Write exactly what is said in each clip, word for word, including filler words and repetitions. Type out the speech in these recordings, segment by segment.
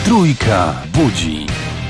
Trójka budzi.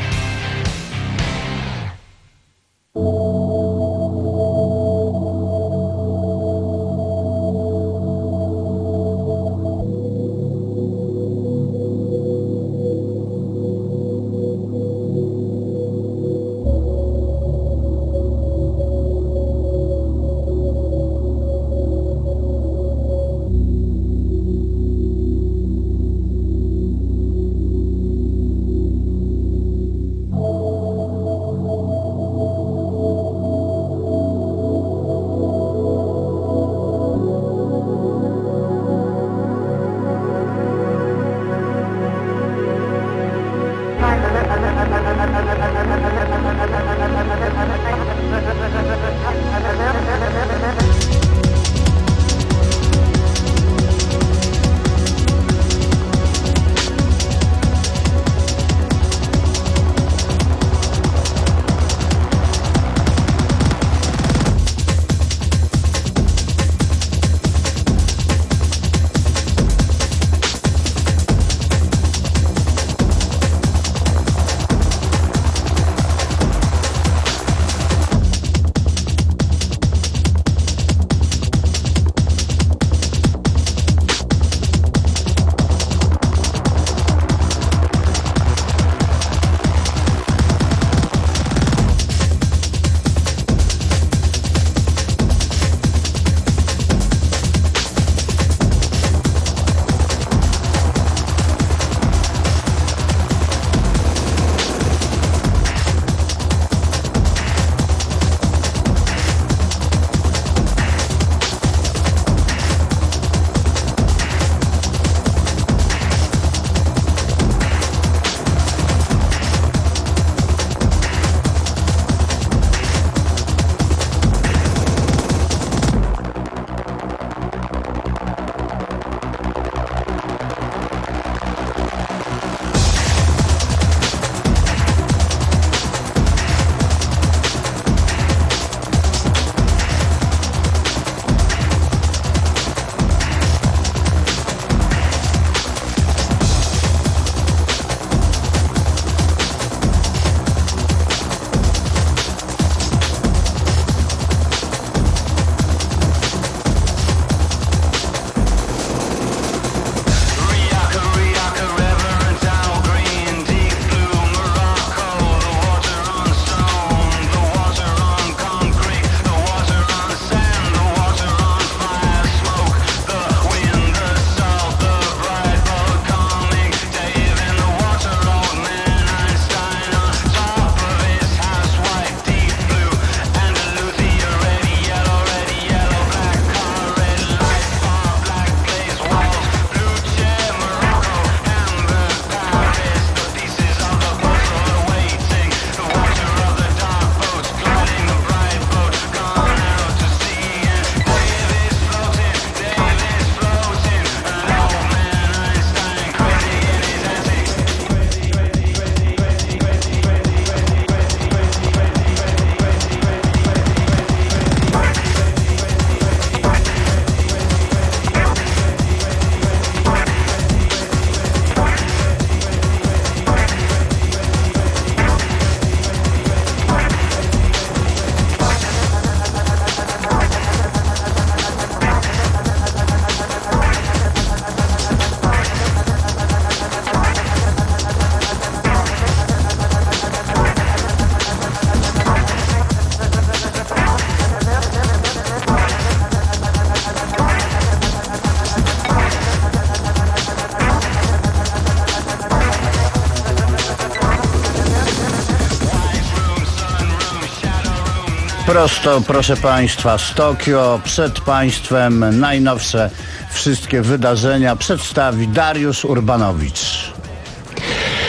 Prosto, proszę Państwa, z Tokio, przed Państwem najnowsze wszystkie wydarzenia przedstawi Dariusz Urbanowicz.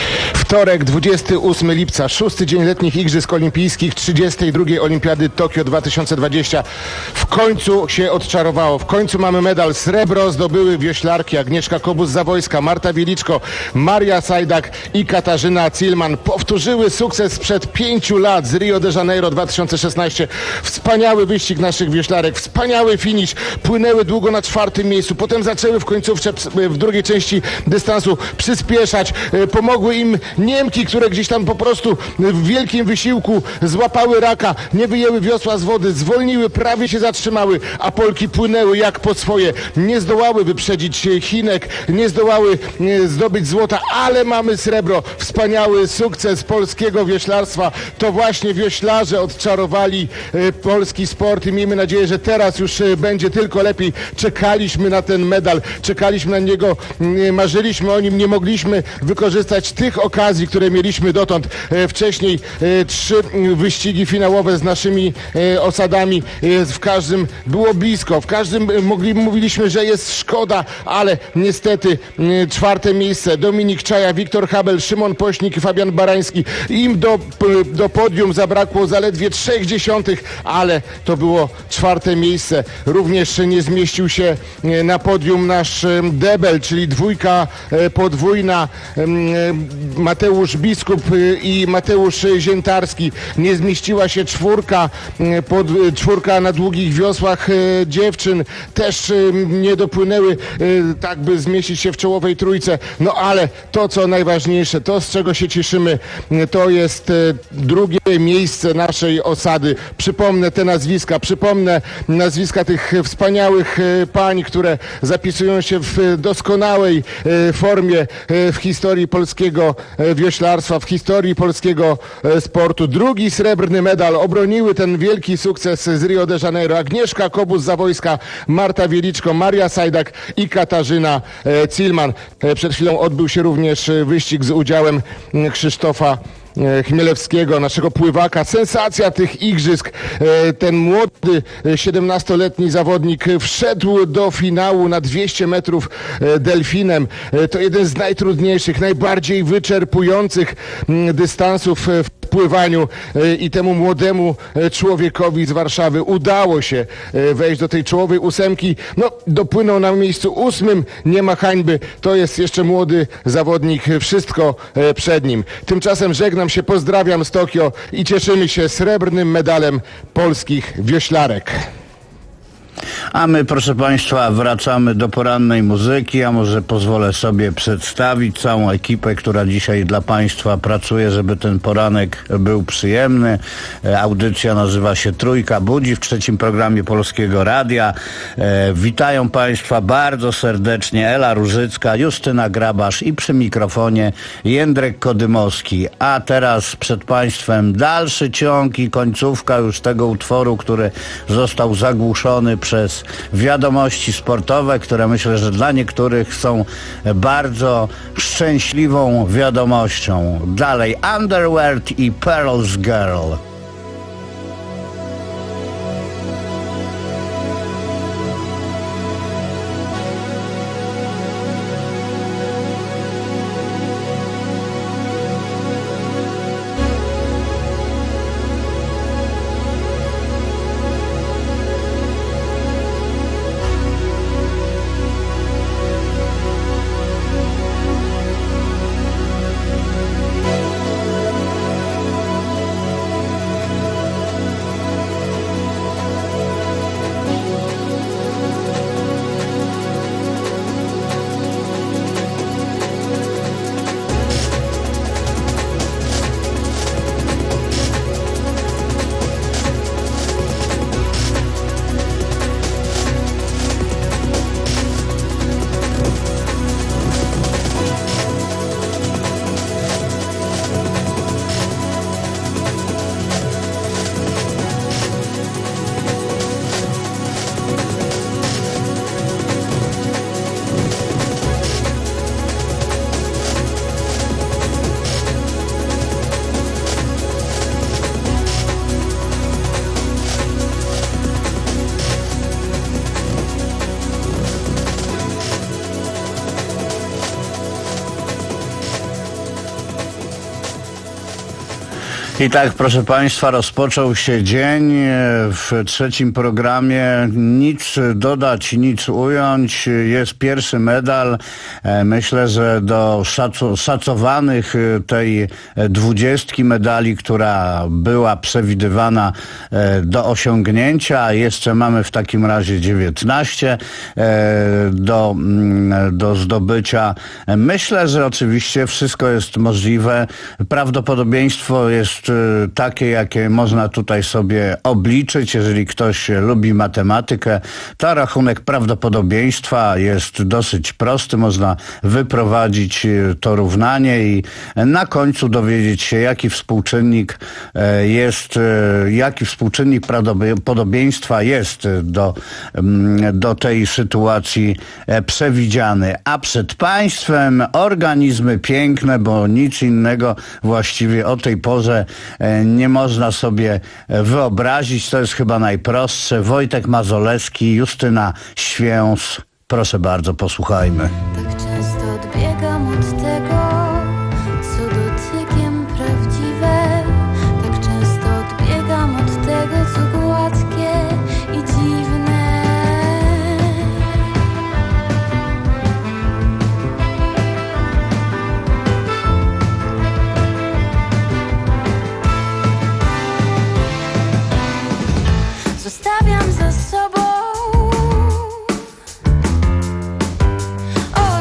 Wtorek, dwudziestego ósmego lipca, szósty dzień letnich Igrzysk Olimpijskich, trzydziestej drugiej Olimpiady Tokio dwa tysiące dwadzieścia. W końcu się odczarowało. W końcu mamy medal. Srebro zdobyły wioślarki Agnieszka Kobus-Zawojska, Marta Wieliczko, Maria Sajdak i Katarzyna Zielman. Powtórzyły sukces sprzed pięciu lat z Rio de Janeiro dwa tysiące szesnaście. Wspaniały wyścig naszych wioślarek, wspaniały finisz. Płynęły długo na czwartym miejscu, potem zaczęły w końcówce w drugiej części dystansu przyspieszać. Pomogły im Niemki, które gdzieś tam po prostu w wielkim wysiłku złapały raka, nie wyjęły wiosła z wody, zwolniły, prawie się zatrzymały, a Polki płynęły jak po swoje. Nie zdołały wyprzedzić Chinek, nie zdołały zdobyć złota, ale mamy srebro. Wspaniały sukces polskiego wioślarstwa. To właśnie wioślarze odczarowali polski sport i miejmy nadzieję, że teraz już będzie tylko lepiej. Czekaliśmy na ten medal, czekaliśmy na niego, marzyliśmy o nim, nie mogliśmy wykorzystać tych okazji, które mieliśmy dotąd. Wcześniej trzy wyścigi finałowe z naszymi osadami. W każdym było blisko, w każdym mogli, mówiliśmy, że jest szkoda, ale niestety czwarte miejsce. Dominik Czaja, Wiktor Habel, Szymon Pośnik i Fabian Barański. Im do, do podium zabrakło zaledwie trzech dziesiątych, ale to było czwarte miejsce. Również nie zmieścił się na podium nasz debel, czyli dwójka podwójna, Mateusz Biskup i Mateusz Ziętarski. Nie zmieściła się czwórka, pod, czwórka na długich wiosłach dziewczyn. Też nie dopłynęły tak, by zmieścić się w czołowej trójce. No ale to, co najważniejsze, to, z czego się cieszymy, to jest drugie miejsce naszej osady. Przypomnę te nazwiska, przypomnę nazwiska tych wspaniałych pań, które zapisują się w doskonałej formie w historii polskiego wioślarstwa, w historii polskiego sportu. Drugi srebrny medal. Obroniły ten wielki sukces z Rio de Janeiro Agnieszka Kobus-Zawojska, Marta Wieliczko, Maria Sajdak i Katarzyna Zielman. Przed chwilą odbył się również wyścig z udziałem Krzysztofa Chmielewskiego, naszego pływaka. Sensacja tych igrzysk. Ten młody, siedemnastoletni zawodnik wszedł do finału na dwieście metrów delfinem. To jeden z najtrudniejszych, najbardziej wyczerpujących dystansów w pływaniu i temu młodemu człowiekowi z Warszawy udało się wejść do tej czołowej ósemki. No, dopłynął na miejscu ósmym, nie ma hańby. To jest jeszcze młody zawodnik, wszystko przed nim. Tymczasem żegnam się, pozdrawiam z Tokio i cieszymy się srebrnym medalem polskich wioślarek. A my, proszę Państwa, wracamy do porannej muzyki, a może pozwolę sobie przedstawić całą ekipę, która dzisiaj dla Państwa pracuje, żeby ten poranek był przyjemny. Audycja nazywa się Trójka Budzi w trzecim programie Polskiego Radia. E, witają Państwa bardzo serdecznie Ela Różycka, Justyna Grabasz i przy mikrofonie Jędrek Kodymowski. A teraz przed Państwem dalszy ciąg i końcówka już tego utworu, który został zagłuszony przez wiadomości sportowe, które myślę, że dla niektórych są bardzo szczęśliwą wiadomością. Dalej Underworld i Pearl's Girl. I tak, proszę Państwa, rozpoczął się dzień w trzecim programie. Nic dodać, nic ująć. Jest pierwszy medal. Myślę, że do szacu- szacowanych tej dwudziestki medali, która była przewidywana do osiągnięcia, jeszcze mamy w takim razie dziewiętnaście do, do zdobycia. Myślę, że oczywiście wszystko jest możliwe. Prawdopodobieństwo jest takie, jakie można tutaj sobie obliczyć. Jeżeli ktoś lubi matematykę, to rachunek prawdopodobieństwa jest dosyć prosty. Można wyprowadzić to równanie i na końcu dowiedzieć się, jaki współczynnik jest, jaki współczynnik prawdopodobieństwa jest do, do tej sytuacji przewidziany. A przed Państwem organizmy piękne, bo nic innego właściwie o tej porze nie można sobie wyobrazić. To jest chyba najprostsze. Wojtek Mazolewski, Justyna Święs. Proszę bardzo, posłuchajmy. Tak często odbiegam od tego, co dotykiem prawdziwe. Tak często odbiegam od tego, co gładkie i dziwne. Zostawiam za sobą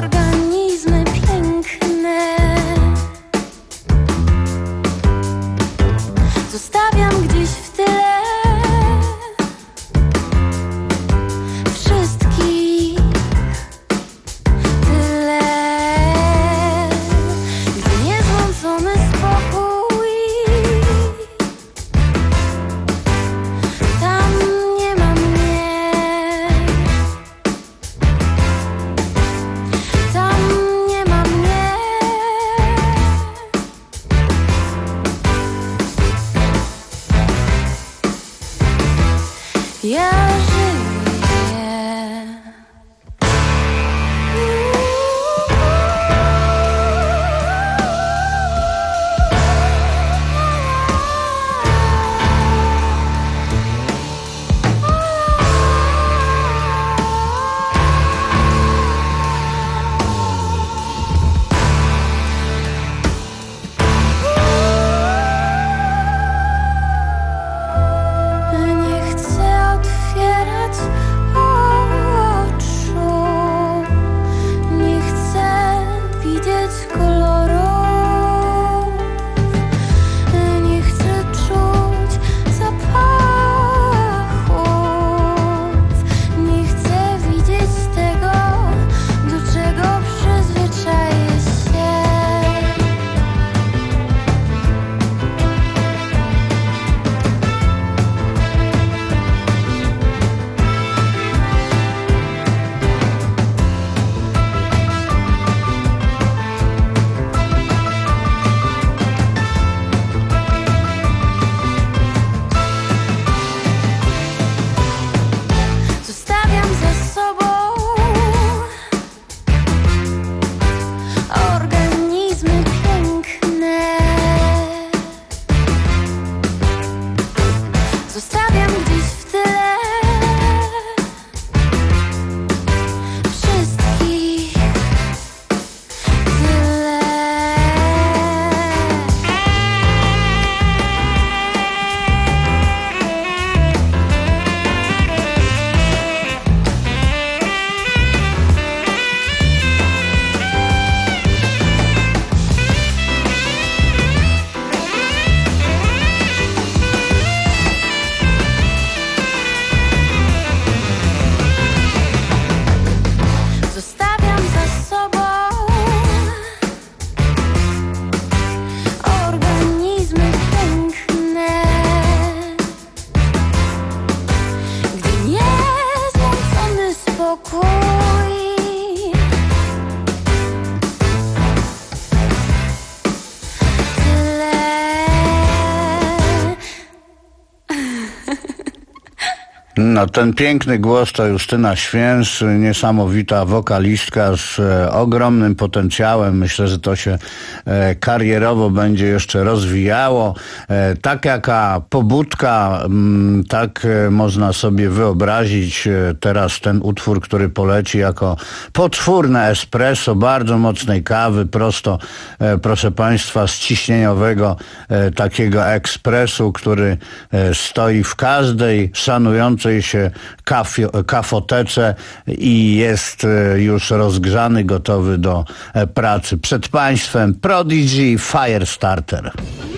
No, ten piękny głos to Justyna Święż, niesamowita wokalistka z e, ogromnym potencjałem. Myślę, że to się e, karierowo będzie jeszcze rozwijało. E, tak jaka pobudka, m, tak e, można sobie wyobrazić e, teraz ten utwór, który poleci jako potwórne espresso, bardzo mocnej kawy, prosto, e, proszę Państwa, z ciśnieniowego e, takiego ekspresu, który e, stoi w każdej szanującej się kafio, kafotece i jest już rozgrzany, gotowy do pracy. Przed Państwem Prodigy Firestarter.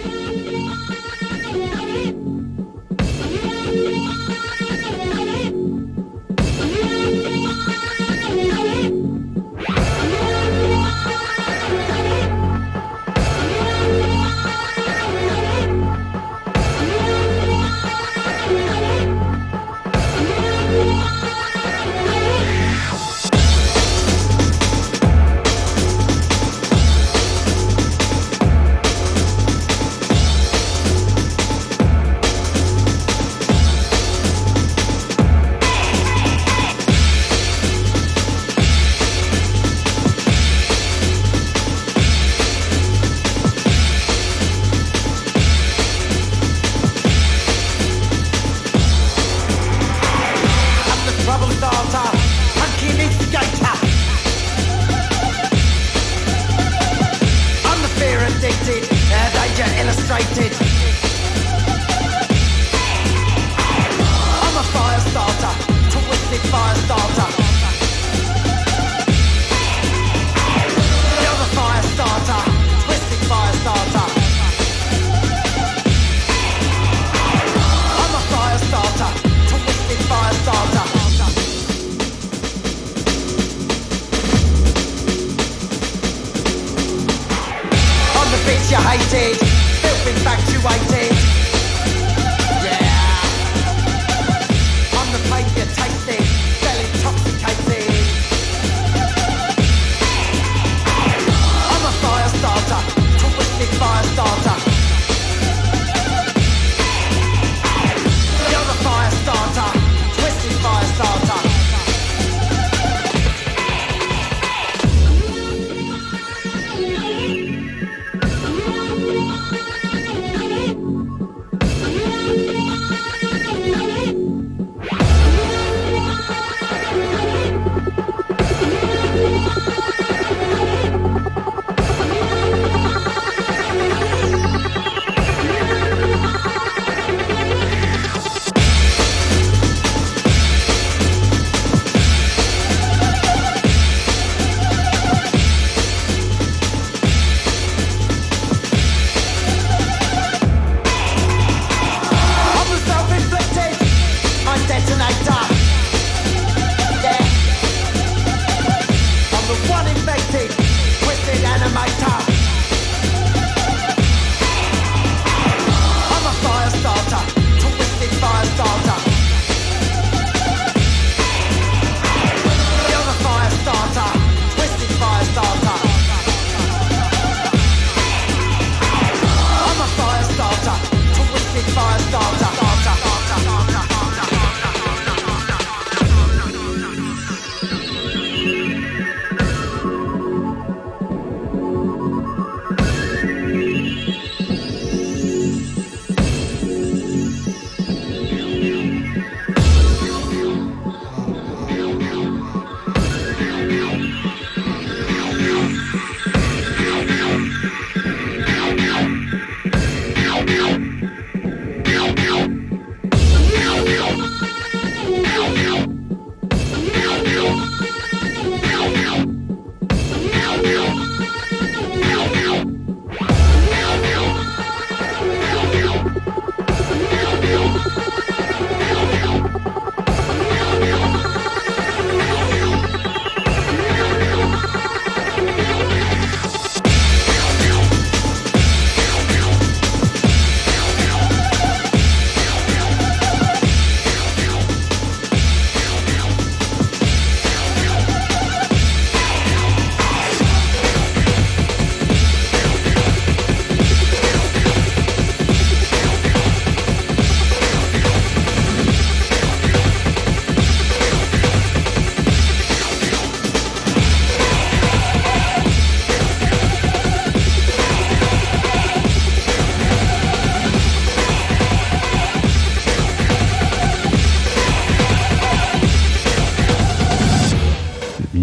You hated, still infatuated. Yeah. I'm the pain you tasted, still intoxicated. I'm a fire starter, twisted fire starter. You're the fire starter, twisted fire starter.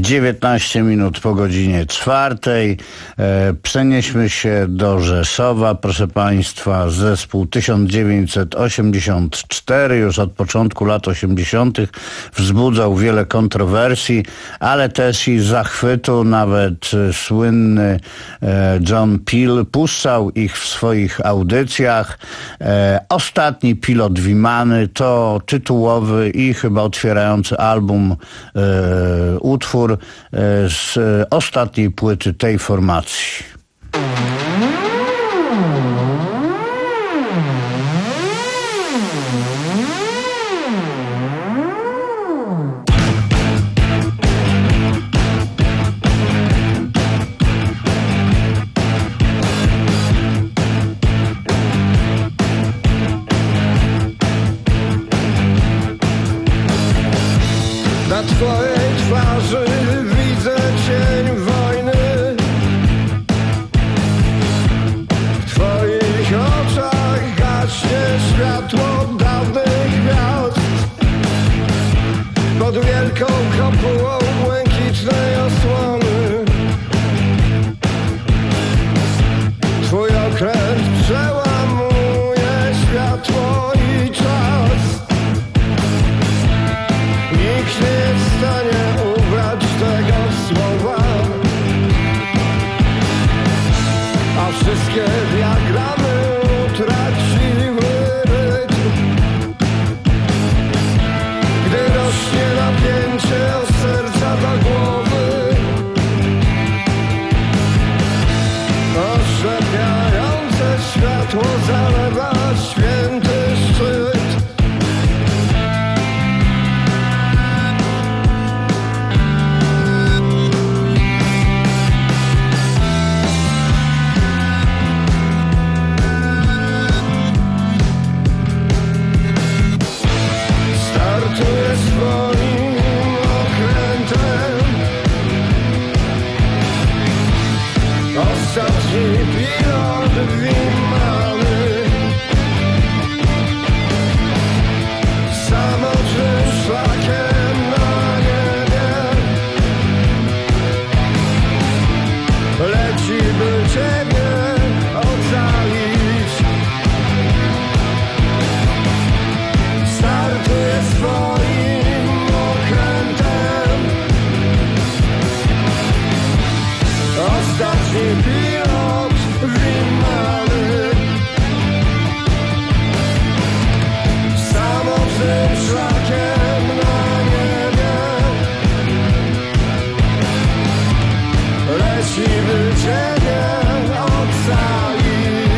dziewiętnaście minut po godzinie czwartej. E, przenieśmy się do Rzeszowa, proszę Państwa. Zespół tysiąc dziewięćset osiemdziesiąt cztery, już od początku lat osiemdziesiątych wzbudzał wiele kontrowersji, ale też i zachwytu. Nawet e, słynny e, John Peel puszczał ich w swoich audycjach. E, ostatni Pilot Wimany to tytułowy i chyba otwierający album e, utwór e, z ostatniej płyty tej formacji. Na twojej twarzy widzę cień wojny. W twoich oczach gaśnie światło dawnych gwiazd. Pod wielką kopułą błękitnej osłony twój okręt przełamuje światło i czas. Nikt nie jest w stanie ubrać tego słowa, a wszystkie diagramy utraciły rytm. Gdy rośnie napięcie od serca do głowy, oślepiające światło zalewa święty szczyt. Startuję swoim okrętem. Ostatni pilot Wimany. Samotnym szlakiem na niebie leci, by ciebie ocalić. Startuję swoim okrętem. Ostatni pilot Wimany. Samotnym szlakiem na niebie leci, by ciebie ocalić.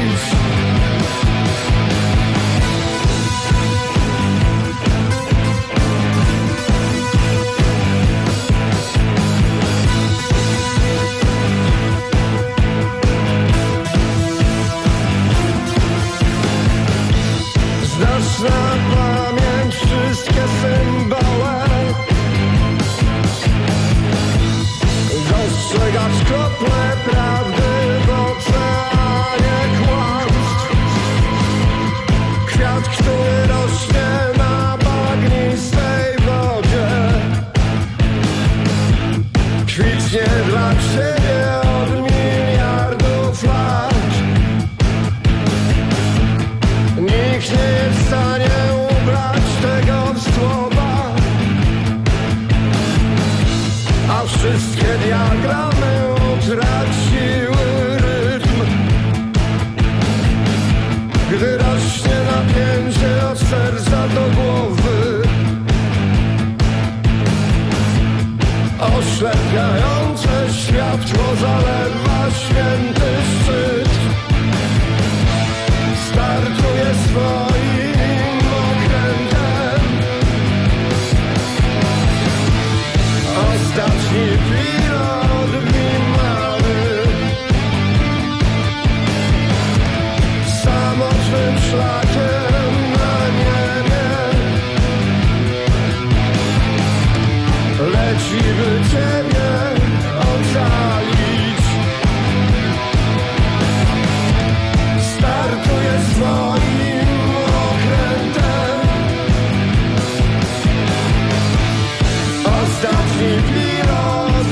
Znasz na pamięć wszystkie symbole. Dostrzegasz krople prawdy w oceanie kłamstw. Kwiat, który rośnie na bagnistej wodzie, kwitnie dla ciebie od miliardów lat. Nikt nie jest w stanie ubrać tego słowa, a wszystkie diagramy utraciły rytm. Gdy rośnie napięcie od serca do głowy, oślepiające światło zalewa święty szczyt. Startuję swoim okrętem. Ostatni pilot Wimany. Samotnym szlakiem na niebie leci, by ciebie ocalić. Startuję swoim okrętem. Ostatni pilot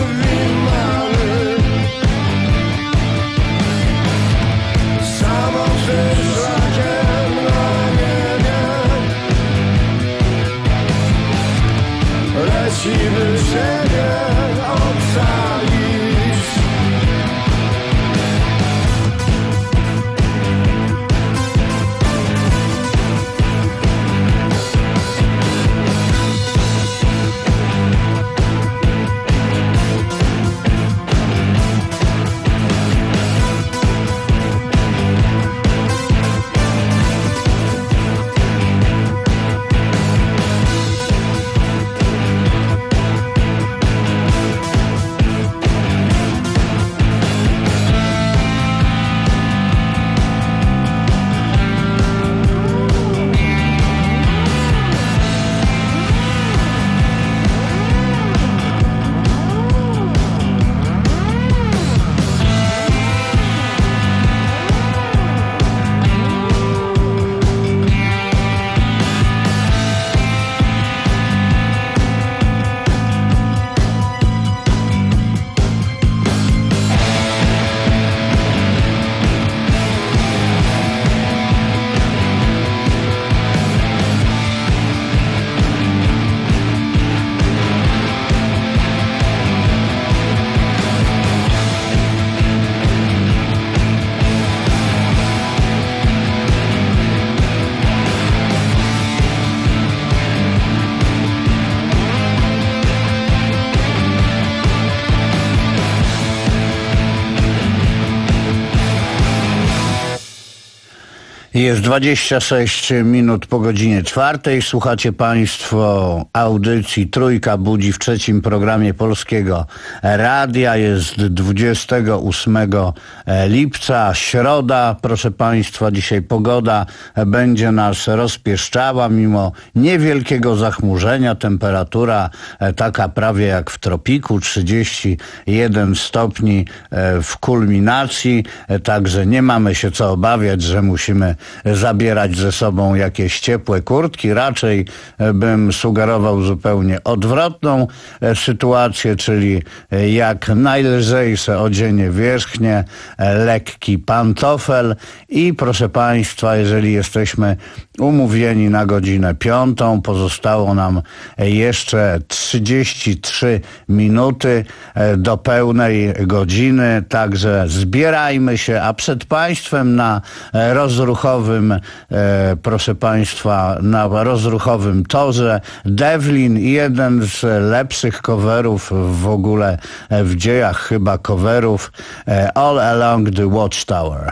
Jest dwadzieścia sześć minut po godzinie czwartej. Słuchacie Państwo audycji Trójka Budzi w trzecim programie Polskiego Radia. Jest dwudziestego ósmego lipca, środa. Proszę Państwa, dzisiaj pogoda będzie nas rozpieszczała mimo niewielkiego zachmurzenia. Temperatura taka prawie jak w tropiku, trzydzieści jeden stopni w kulminacji. Także nie mamy się co obawiać, że musimy zabierać ze sobą jakieś ciepłe kurtki. Raczej bym sugerował zupełnie odwrotną sytuację, czyli jak najlżejsze odzienie wierzchnie, lekki pantofel i proszę Państwa, jeżeli jesteśmy umówieni na godzinę piątą, pozostało nam jeszcze trzydzieści trzy minuty do pełnej godziny, także zbierajmy się, a przed Państwem na rozruchowym, e, proszę Państwa, na rozruchowym torze Devlin, jeden z lepszych coverów w ogóle w dziejach chyba coverów, e, All Along the Watchtower.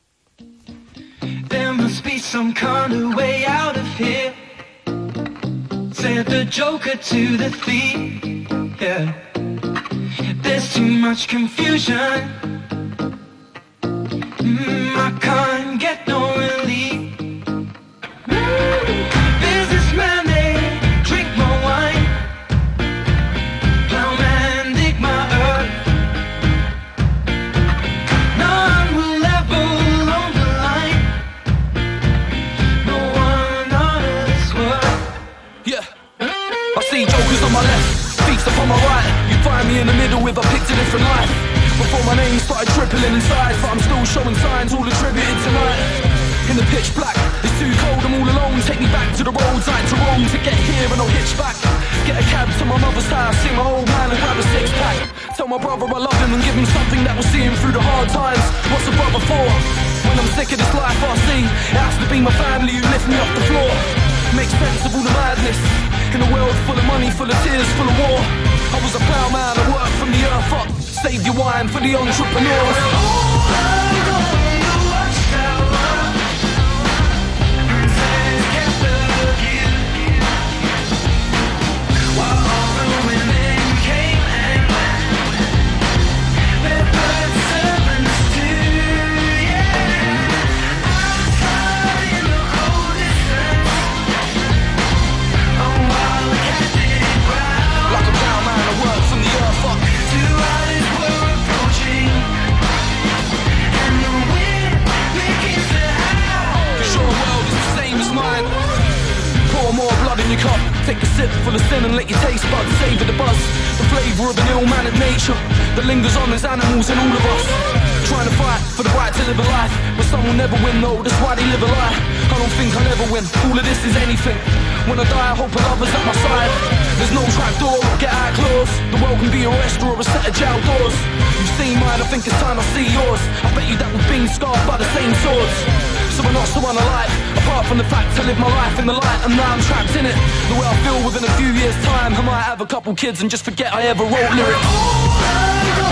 There must be some kind of way out of here, said the Joker to the thief. Yeah, there's too much confusion. Mm, I can't get no relief. Businessman, they drink my wine. Plowman, dig my earth. None will ever along the line. No one on this world. Yeah, I see jokers on my left, thieves upon my right. You find me in the middle with a picked a different life. Before my name started tripping inside, but I'm still showing signs, all attributed tonight. In the pitch black, it's too cold, I'm all alone. Take me back to the roads I had to roam to get here and I'll hitch back. Get a cab to my mother's house, see my old man and grab a six pack. Tell my brother I love him and give him something that will see him through the hard times. What's a brother for? When I'm sick of this life I see, it has to be my family who lift me off the floor. Make sense of all the madness, in a world full of money, full of tears, full of war. I was a ploughman, I worked from the earth up. Save your wine for the entrepreneurs. Cup. Take a sip full of sin and let your taste buds savor the buzz. The flavour of an ill-mannered nature that lingers on as animals in all of us. Trying to fight for the right to live a life, but some will never win though, that's why they live a lie. I don't think I'll ever win, all of this is anything. When I die I hope a lover's at my side. There's no trapdoor, get out clause. The world can be a restaurant or a set of jail doors. You've seen mine, I think it's time I see yours. I bet you that we've been scarred by the same swords. So we're not so unalike, apart from the fact I live my life in the light and now I'm trapped in it. The way I feel within a few years time, I might have a couple kids and just forget I ever wrote lyrics.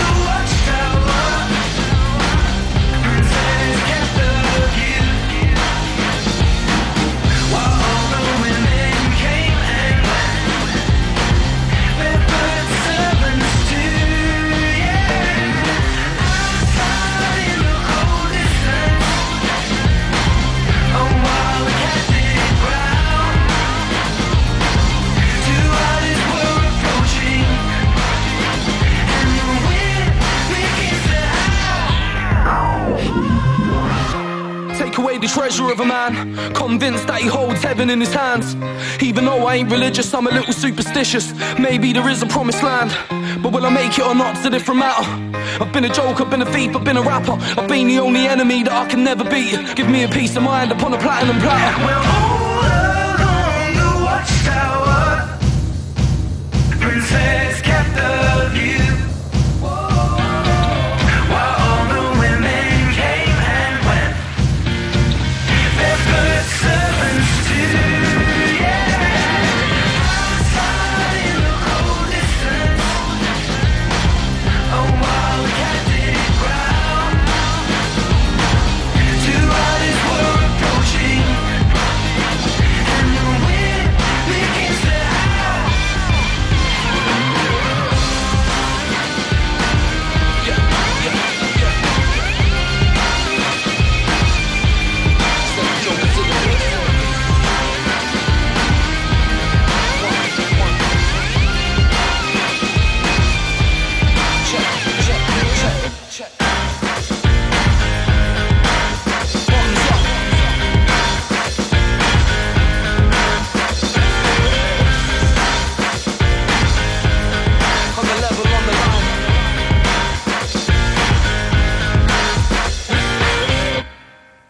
The treasure of a man, convinced that he holds heaven in his hands. Even though I ain't religious, I'm a little superstitious. Maybe there is a promised land, but will I make it or not, it's a different matter. I've been a joke, I've been a thief, I've been a rapper. I've been the only enemy that I can never beat. Give me a peace of mind upon a platinum platter. We're all along the watchtower, princess kept the view. World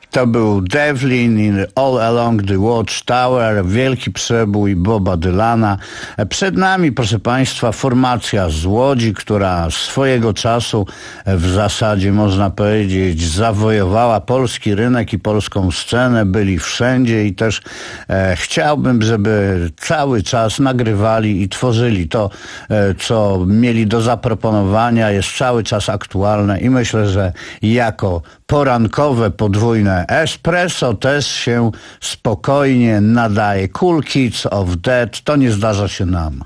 To był Devlin in All Along the Watchtower, wielki przebój Boba Dylana. Przed nami, proszę Państwa, formacja z Łodzi, która swojego czasu w zasadzie, można powiedzieć, zawojowała polski rynek i polską scenę, byli wszędzie i też e, chciałbym, żeby cały czas nagrywali i tworzyli to, e, co mieli do zaproponowania, jest cały czas aktualne i myślę, że jako porankowe podwójne espresso też się spokojnie nadaje. Cool Kids of Death, to nie zdarza się nam.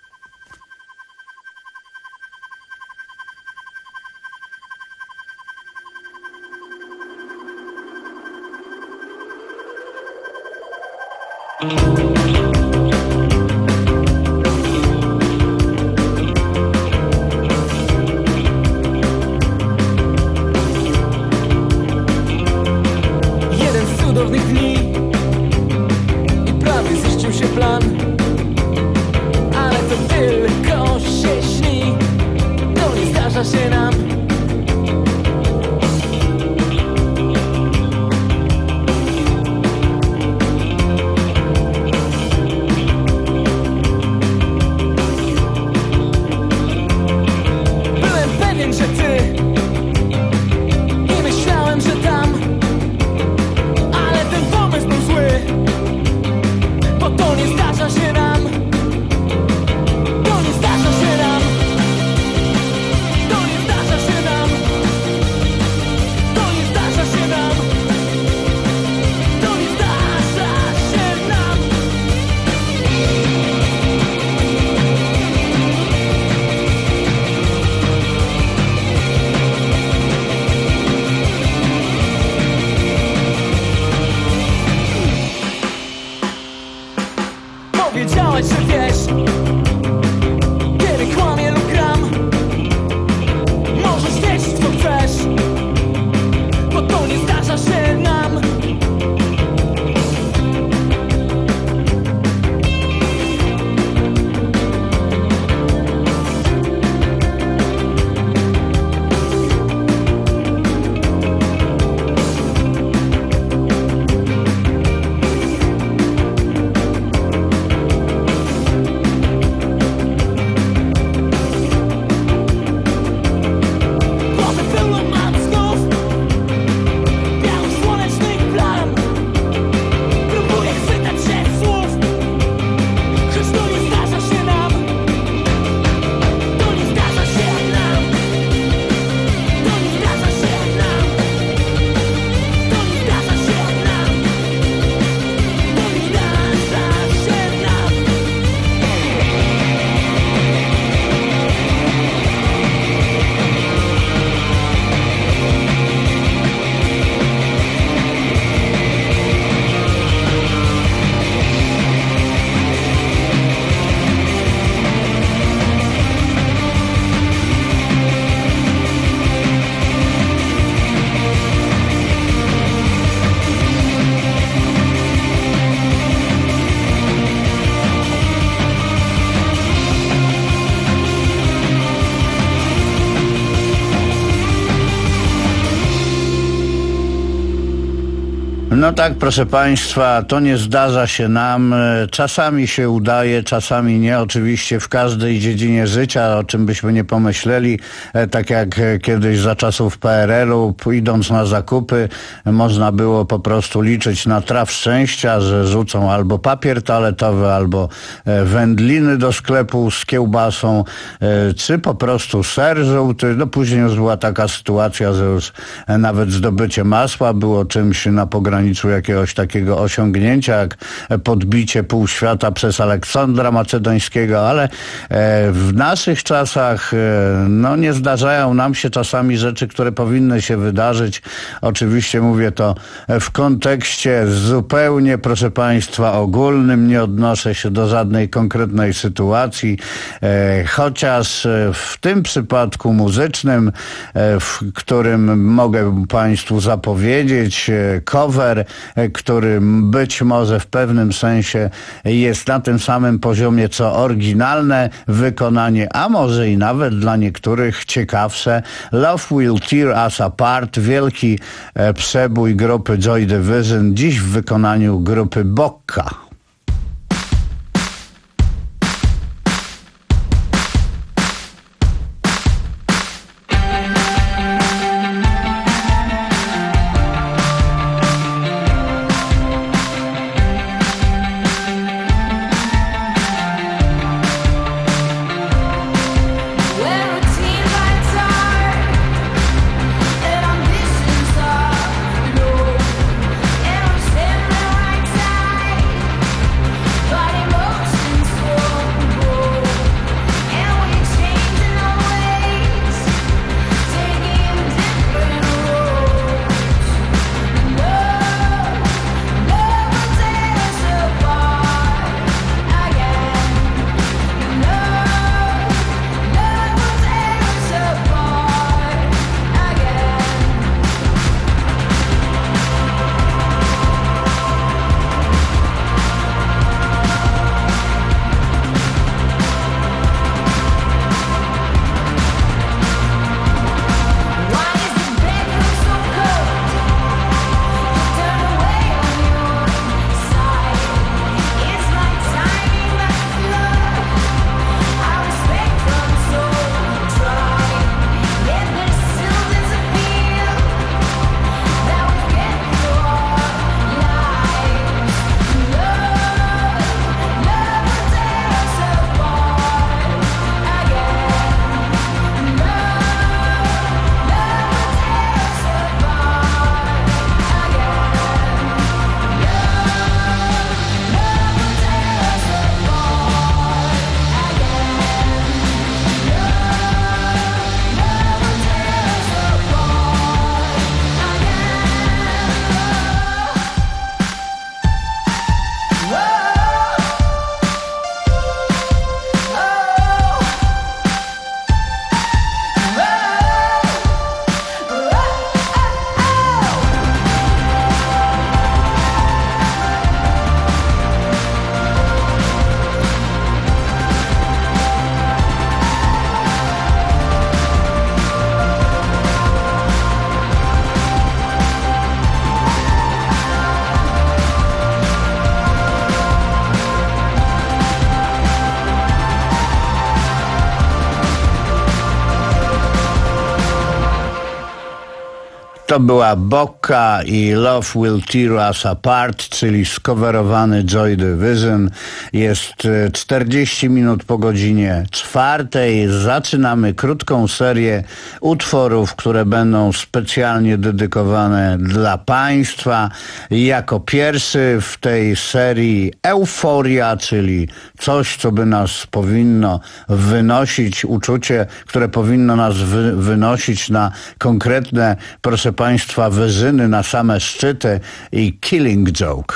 No tak, proszę Państwa, to nie zdarza się nam. Czasami się udaje, czasami nie. Oczywiście w każdej dziedzinie życia, o czym byśmy nie pomyśleli, tak jak kiedyś za czasów P R L-u, idąc na zakupy, można było po prostu liczyć na traf szczęścia, że rzucą albo papier toaletowy, albo wędliny do sklepu z kiełbasą, czy po prostu ser żółty. No później już była taka sytuacja, że już nawet zdobycie masła było czymś na pograniczu jakiegoś takiego osiągnięcia, jak podbicie półświata przez Aleksandra Macedońskiego, ale w naszych czasach no nie zdarzają nam się czasami rzeczy, które powinny się wydarzyć. Oczywiście mówię to w kontekście zupełnie, proszę Państwa, ogólnym, nie odnoszę się do żadnej konkretnej sytuacji, chociaż w tym przypadku muzycznym, w którym mogę Państwu zapowiedzieć cover cover, który być może w pewnym sensie jest na tym samym poziomie co oryginalne wykonanie, a może i nawet dla niektórych ciekawsze. Love Will Tear Us Apart, wielki przebój grupy Joy Division, dziś w wykonaniu grupy Bokka. To była Bokka i Love Will Tear Us Apart, czyli skowerowany Joy Division. Jest czterdzieści minut po godzinie czwartej. Zaczynamy krótką serię utworów, które będą specjalnie dedykowane dla Państwa. Jako pierwszy w tej serii Euforia, czyli coś, co by nas powinno wynosić, uczucie, które powinno nas wy- wynosić na konkretne, proszę Państwa, wyżyny, na same szczyty, i Killing Joke.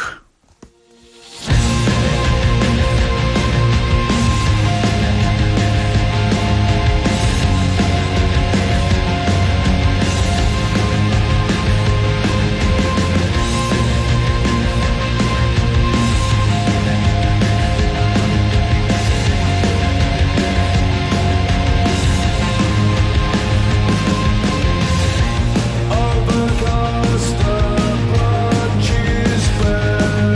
Overcast, the blood is fair.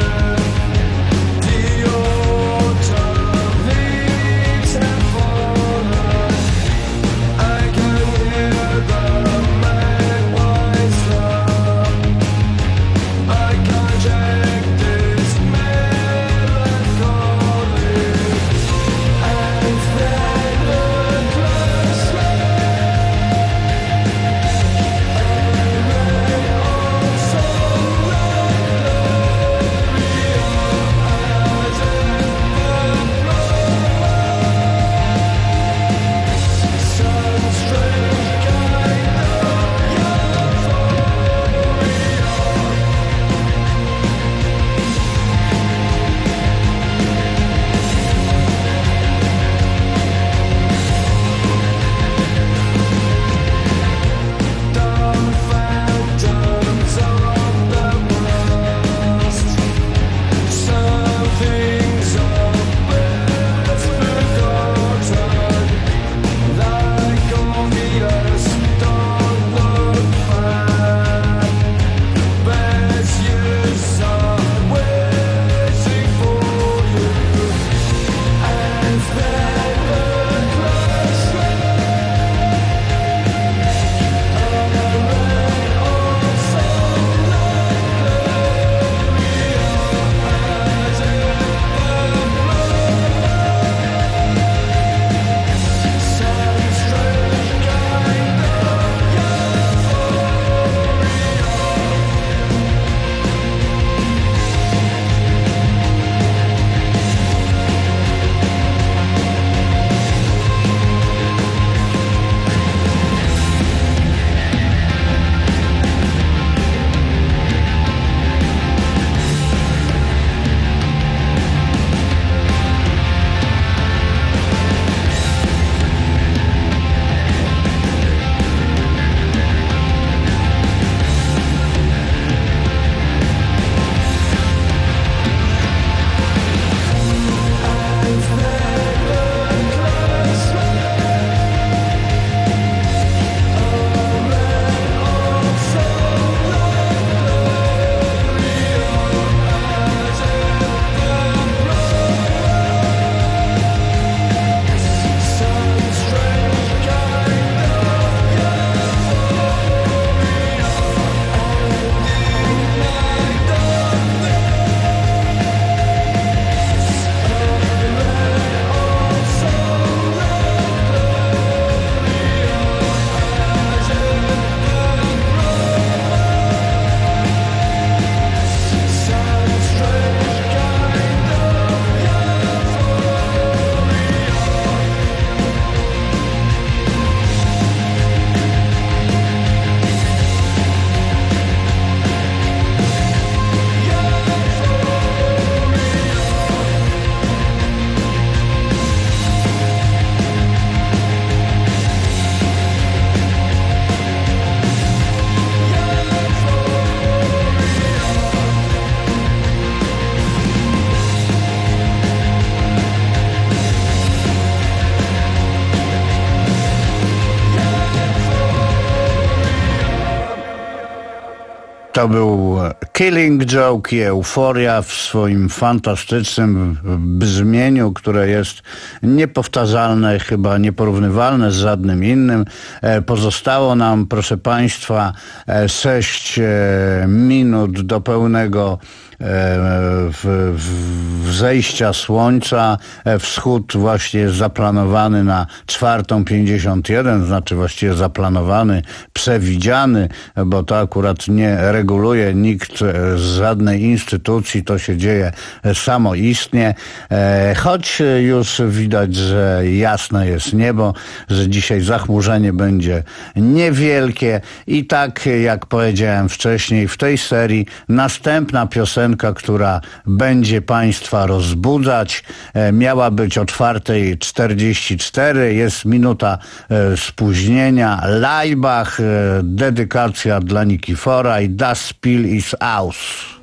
To był Killing Joke i Euforia w swoim fantastycznym brzmieniu, które jest niepowtarzalne, chyba nieporównywalne z żadnym innym. Pozostało nam, proszę Państwa, sześć minut do pełnego W, w, wzejścia słońca. Wschód właśnie jest zaplanowany na czwartą pięćdziesiąt jeden, znaczy właściwie zaplanowany, przewidziany, bo to akurat nie reguluje nikt z żadnej instytucji, to się dzieje samoistnie, choć już widać, że jasne jest niebo, że dzisiaj zachmurzenie będzie niewielkie i tak jak powiedziałem wcześniej, w tej serii następna piosenka, która będzie Państwa rozbudzać, miała być o czwarta czterdzieści cztery, jest minuta spóźnienia. Laibach, dedykacja dla Nikifora i Das Spiel ist aus.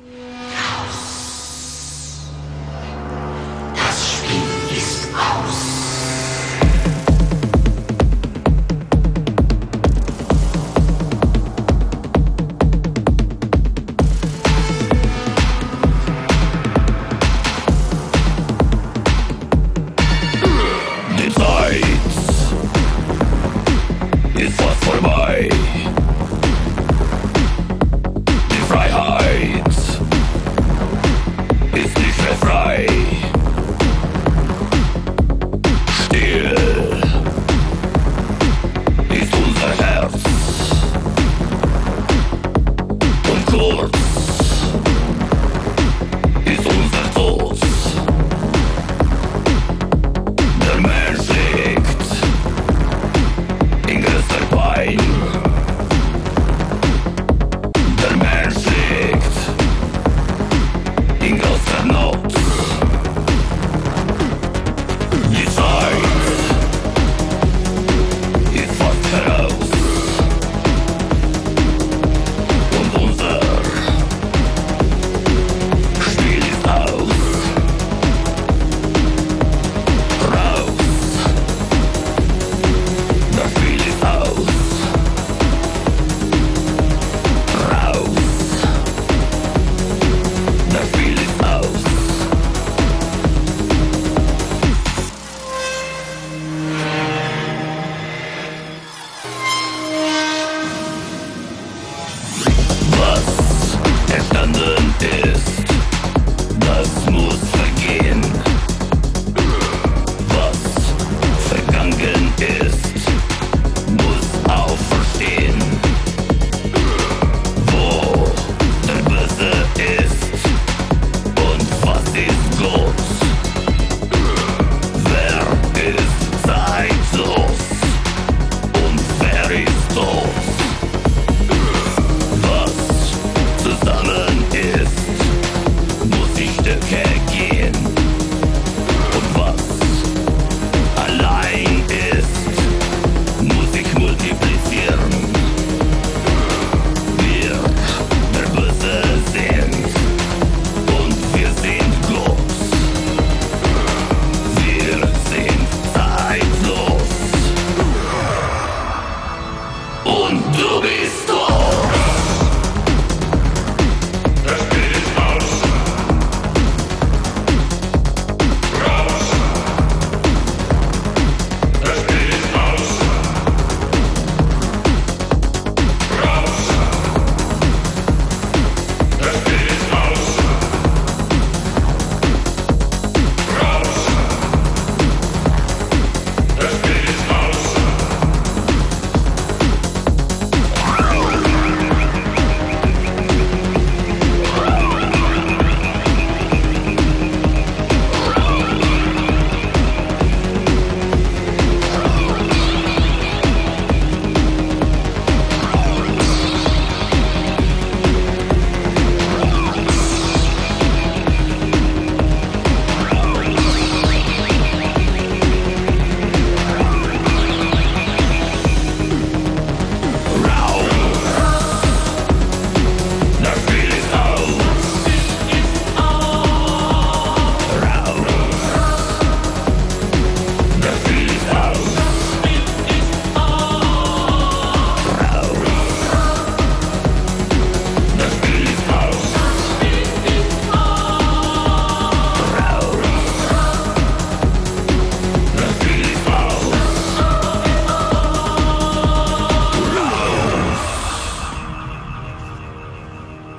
Das Spiel ist aus.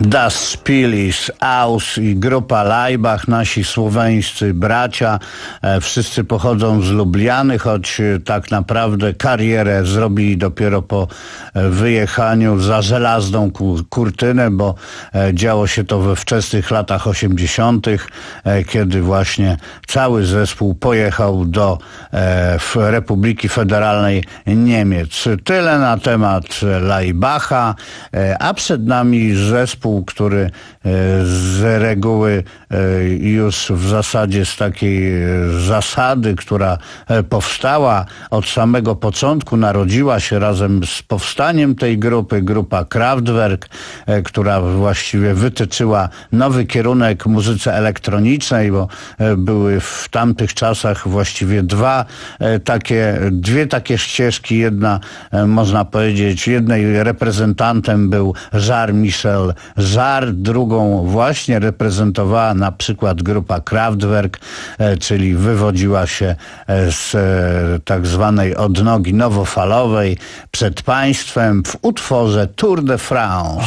Das Spiel ist aus i grupa Laibach, nasi słoweńscy bracia, e, wszyscy pochodzą z Lubliany, choć e, tak naprawdę karierę zrobili dopiero po e, wyjechaniu za żelazną ku, kurtynę, bo e, działo się to we wczesnych latach osiemdziesiątych, e, kiedy właśnie cały zespół pojechał do e, Republiki Federalnej Niemiec. Tyle na temat Laibacha, e, a przed nami zespół, który z reguły już w zasadzie z takiej zasady, która powstała od samego początku, narodziła się razem z powstaniem tej grupy, grupa Kraftwerk, która właściwie wytyczyła nowy kierunek muzyce elektronicznej, bo były w tamtych czasach właściwie dwa takie, dwie takie ścieżki. Jedna, można powiedzieć, jednej reprezentantem był Jean-Michel Jarre, drugą właśnie reprezentowała na przykład grupa Kraftwerk, czyli wywodziła się z tak zwanej odnogi nowofalowej przed państwem w utworze Tour de France.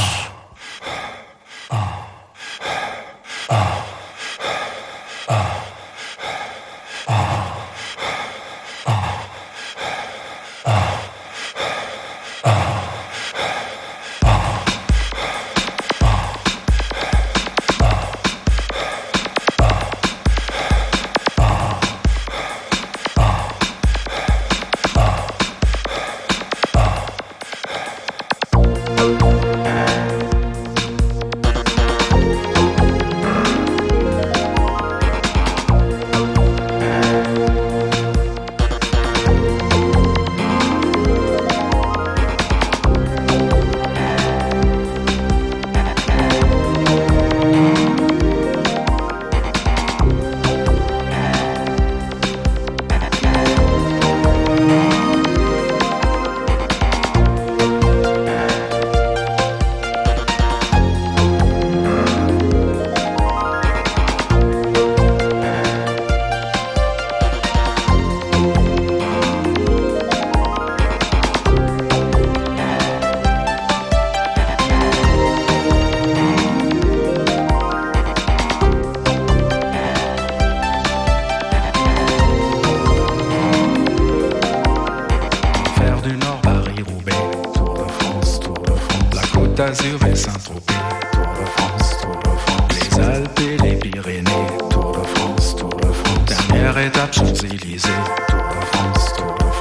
d'Azur et Saint-Tropez, Tour de France, Tour de France. Les Alpes et les Pyrénées, Tour de France, Tour de France. Dernière étape, Champs-Élysées, Tour de France, Tour de France.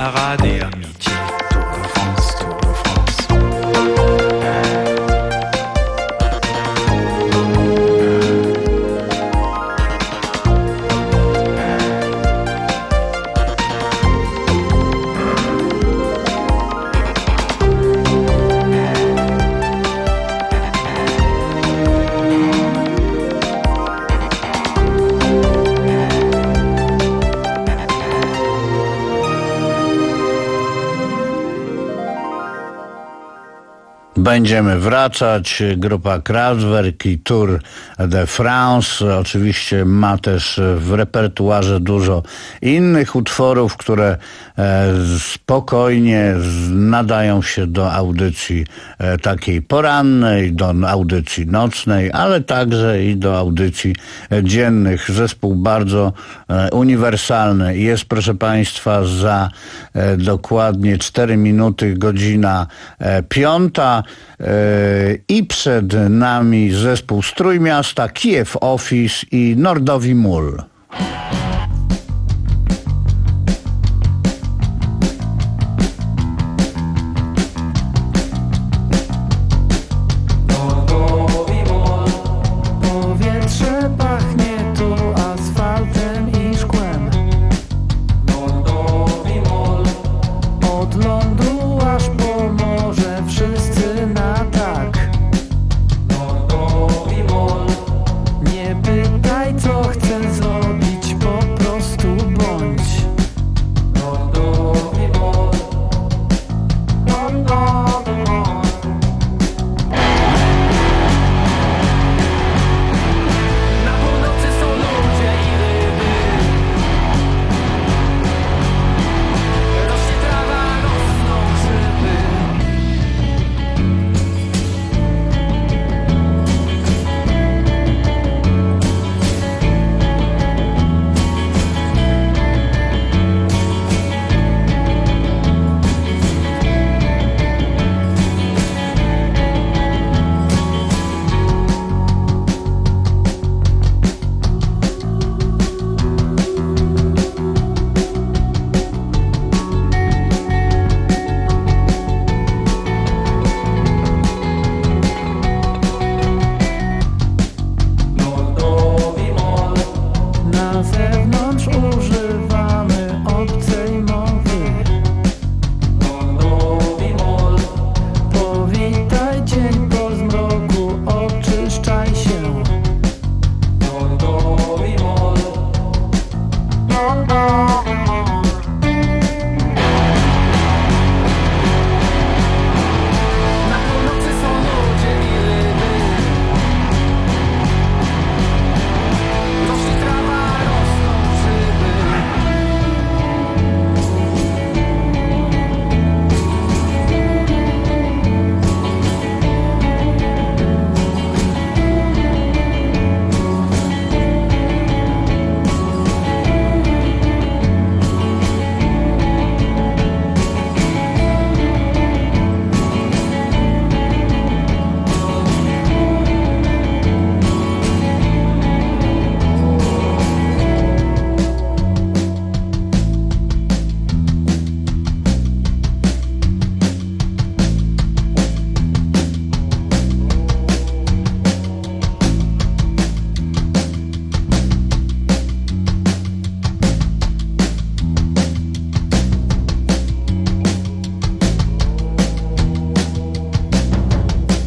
camarades et amitié. Tour de France, Tour de France. Będziemy wracać. Grupa Kraftwerk i Tour de France. Oczywiście ma też w repertuarze dużo innych utworów, które e, spokojnie nadają się do audycji e, takiej porannej, do audycji nocnej, ale także i do audycji dziennych. Zespół bardzo e, uniwersalny. Jest, proszę Państwa, za e, dokładnie cztery minuty godzina e, piąta. I przed nami zespół z Trójmiasta, Kiev Office i Nordowy Mól.